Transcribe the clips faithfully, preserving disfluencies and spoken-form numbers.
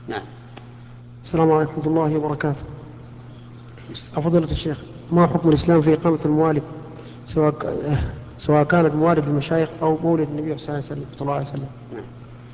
نعم. السلام عليكم ورحمة الله وبركاته. فضيلة الشيخ، ما حكم الإسلام في إقامة الموالد سواء سواء كانت موالد المشايخ أو مولد النبي صلى الله عليه وسلم؟ نعم.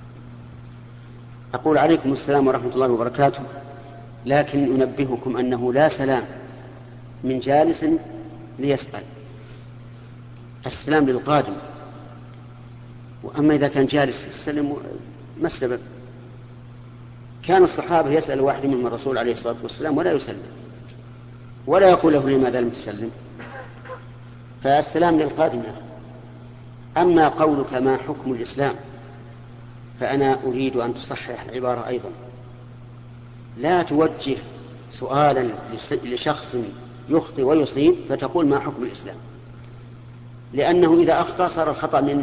أقول عليكم السلام ورحمة الله وبركاته، لكن أنبهكم أنه لا سلام من جالس ليسأل، السلام للقادم، وأما إذا كان جالس يسلم ما السبب؟ كان الصحابة يسأل واحد منهم الرسول عليه الصلاة والسلام ولا يسلم ولا يقول له لماذا لم تسلم، فالسلام للقادم. أما قولك ما حكم الإسلام، فأنا أريد أن تصحح العبارة أيضا، لا توجه سؤالا لشخص يخطئ ويصيب فتقول ما حكم الإسلام، لأنه إذا أخطأ صار الخطأ من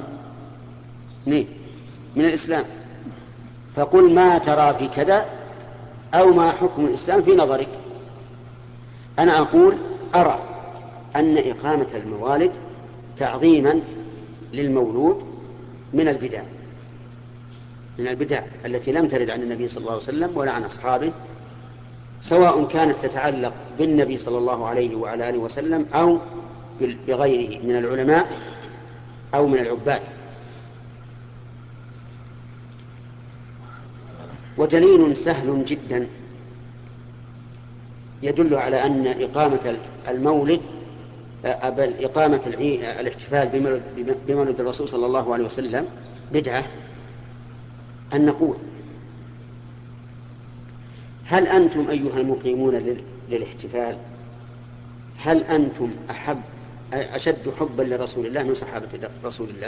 من الإسلام. فقل ما ترى في كذا أو ما حكم الإسلام في نظرك. أنا أقول أرى أن إقامة الموالد تعظيما للمولود من البدع من البدع التي لم ترد عن النبي صلى الله عليه وسلم ولا عن أصحابه، سواء كانت تتعلق بالنبي صلى الله عليه وعلى آله وسلم أو بغيره من العلماء أو من العباد. ودليل سهل جدا يدل على أن إقامة المولد بل إقامة الاحتفال بمولد الرسول صلى الله عليه وسلم بدعة، أن نقول هل أنتم أيها المقيمون للاحتفال هل أنتم أحب أشد حبا لرسول الله من صحابة رسول الله؟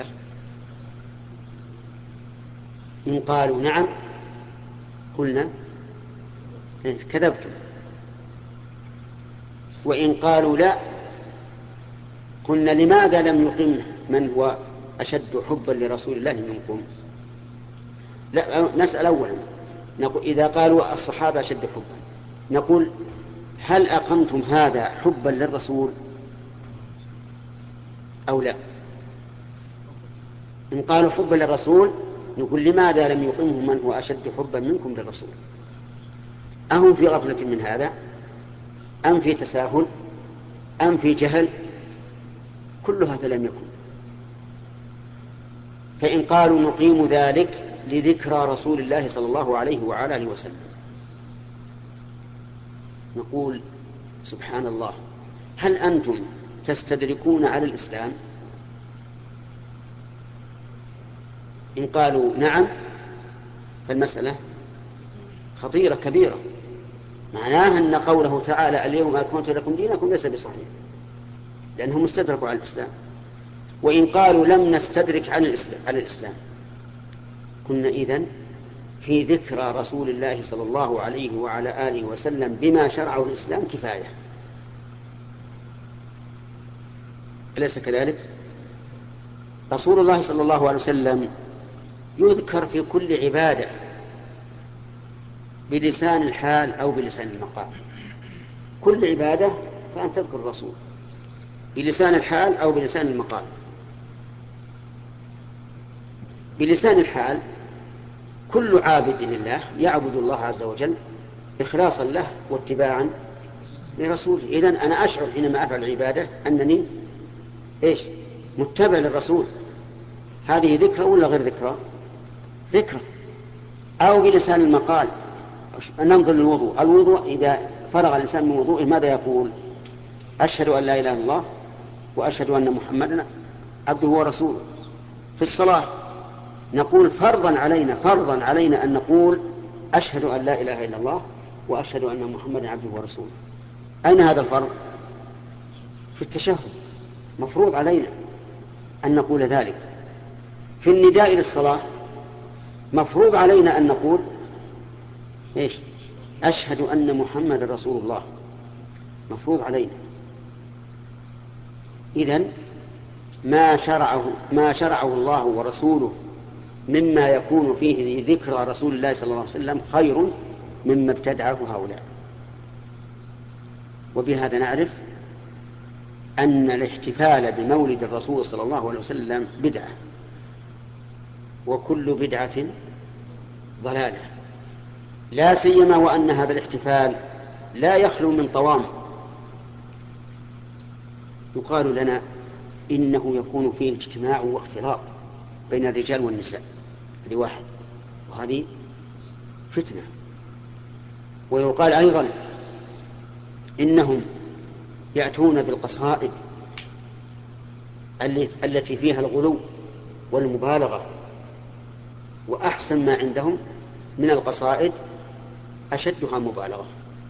إن قالوا نعم قلنا كذبتم، وإن قالوا لا قلنا لماذا لم يقم من هو أشد حبا لرسول الله منكم؟ لا، نسأل أولا، نقول إذا قالوا الصحابة أشد حبا نقول هل أقمتم هذا حبا للرسول أو لا؟ إن قالوا حبا للرسول نقول لماذا لم يقمه من هو أشد حبا منكم للرسول؟ أهم في غفلة من هذا أم في تساهل أم في جهل؟ كل هذا لم يكن. فإن قالوا نقيم ذلك لذكرى رسول الله صلى الله عليه وعلى آله وسلم نقول سبحان الله، هل أنتم تستدركون على الإسلام؟ إن قالوا نعم فالمسألة خطيرة كبيرة، معناها أن قوله تعالى اليوم أكملت لكم دينكم ليس بصحيح، لأنهم استدركوا على الإسلام. وإن قالوا لم نستدرك على الإسلام, على الإسلام كنا إذن في ذكرى رسول الله صلى الله عليه وعلى آله وسلم بما شرعه الإسلام كفاية، أليس كذلك؟ رسول الله صلى الله عليه وسلم يذكر في كل عبادة بلسان الحال أو بلسان المقال، كل عبادة فأن تذكر الرسول بلسان الحال أو بلسان المقال. بلسان الحال كل عابد لله يعبد الله عز وجل إخلاصا له واتباعا لرسوله. إذن أنا أشعر حينما أفعل العبادة أنني إيش؟ متبع للرسول. هذه ذكرى ولا غير ذكرى؟ ذكرى. أو بلسان المقال ننظر للوضوء، الوضوء إذا فرغ الإنسان من وضوءه ماذا يقول؟ أشهد أن لا إله إلا الله وأشهد أن محمدا عبده ورسوله. في الصلاة نقول فرضا علينا فرضا علينا أن نقول أشهد أن لا إله إلا الله وأشهد أن محمدا عبده ورسوله. أين هذا الفرض؟ في التشهد، مفروض علينا أن نقول ذلك. في النداء للصلاة مفروض علينا أن نقول إيش؟ أشهد أن محمد رسول الله، مفروض علينا. إذن ما شرعه ما شرعه الله ورسوله مما يكون فيه ذكرى رسول الله صلى الله عليه وسلم خير مما ابتدعه هؤلاء. وبهذا نعرف أن الاحتفال بمولد الرسول صلى الله عليه وسلم بدعة، وكل بدعة ضلالة. لا سيما وأن هذا الاحتفال لا يخلو من طوام. يقال لنا إنه يكون فيه اجتماع واختلاط بين الرجال والنساء، هذه واحد، وهذه فتنة. ويقال أيضا إنهم يأتون بالقصائد التي فيها الغلو والمبالغة، وأحسن ما عندهم من القصائد أشدها مبالغة.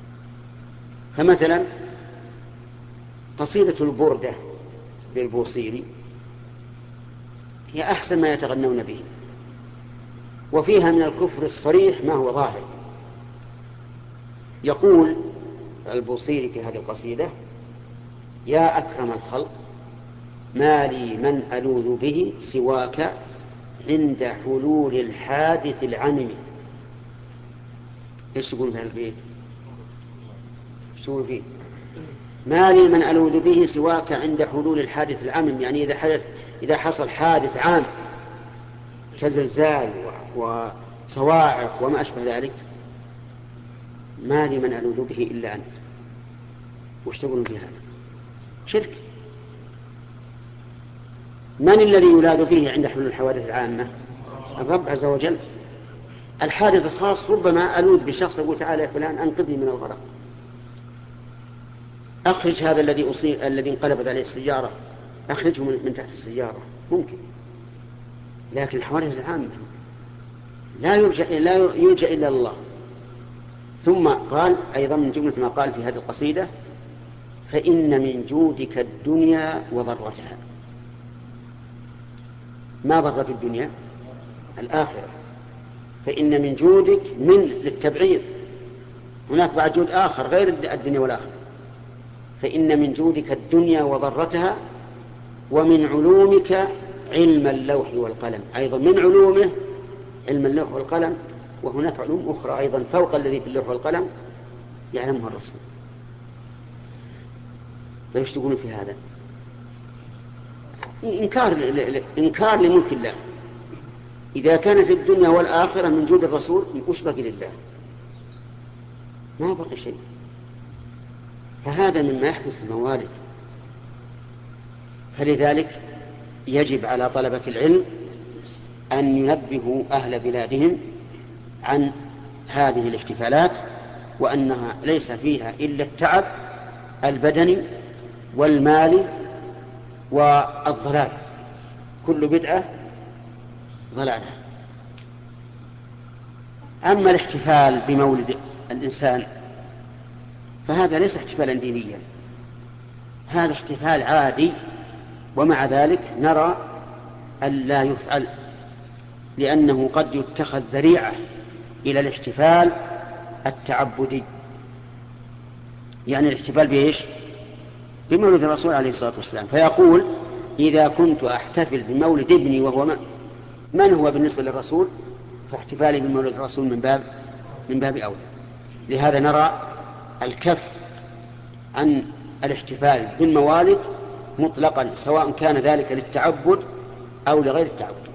فمثلا قصيدة البردة للبوصيري هي أحسن ما يتغنون به، وفيها من الكفر الصريح ما هو ظاهر. يقول البوصيري في هذه القصيدة: يا أكرم الخلق ما لي من ألوذ به سواك عند حلول الحادث العمم. ايش يقول في البيت؟ شو فيه؟ ما لي من ألوذ به سواك عند حلول الحادث العمم، يعني إذا حدث إذا حصل حادث عام كزلزال وصواعق وما أشبه ذلك، ما لي من ألوذ به إلا أنت. وش تقولون في هذا؟ شرك. من الذي يلاذ به عند حلول الحوادث العامة؟ الرب عز وجل. الحادث الخاص ربما ألوذ بشخص يقول: تعالى يا فلان أنقذني من الغرق، أخرج هذا الذي أصيب الذي انقلبت عليه السيارة، أخرجه من تحت السيارة، ممكن. لكن الحوادث العامة لا يلجأ لا يلجأ إلا الله. ثم قال أيضا من جملة ما قال في هذه القصيدة: فإن من جودك الدنيا وضرتها. ما ضرة الدنيا؟ الآخرة. فإن من جودك من للتبعيض، هناك بعد جود آخر غير الدنيا والآخرة. فإن من جودك الدنيا وضرتها ومن علومك علم اللوح والقلم. أيضا من علومه علم اللوح والقلم، وهناك علوم أخرى أيضا فوق الذي في اللوح والقلم يعلمها الرسول. طيب ايش تقولون في هذا؟ إنكار إنكار لملك الله. إذا كانت الدنيا والآخرة من جود الرسول وش بقي لله؟ ما بقي شيء. فهذا مما يحدث في الموالد. فلذلك يجب على طلبة العلم أن ينبهوا أهل بلادهم عن هذه الاحتفالات، وأنها ليس فيها إلا التعب البدني والمالي والضلال. كل بدعة ضلالة. أما الاحتفال بمولد الإنسان فهذا ليس احتفالا دينيا، هذا احتفال عادي، ومع ذلك نرى ألا يفعل، لأنه قد يتخذ ذريعة إلى الاحتفال التعبدي. يعني الاحتفال بإيش؟ بمولد الرسول عليه الصلاة والسلام. فيقول: إذا كنت أحتفل بمولد ابني وهو من, من هو بالنسبة للرسول، فاحتفالي بمولد الرسول من باب من باب أولى. لهذا نرى الكف عن الاحتفال بالموالد مطلقا، سواء كان ذلك للتعبد أو لغير التعبد.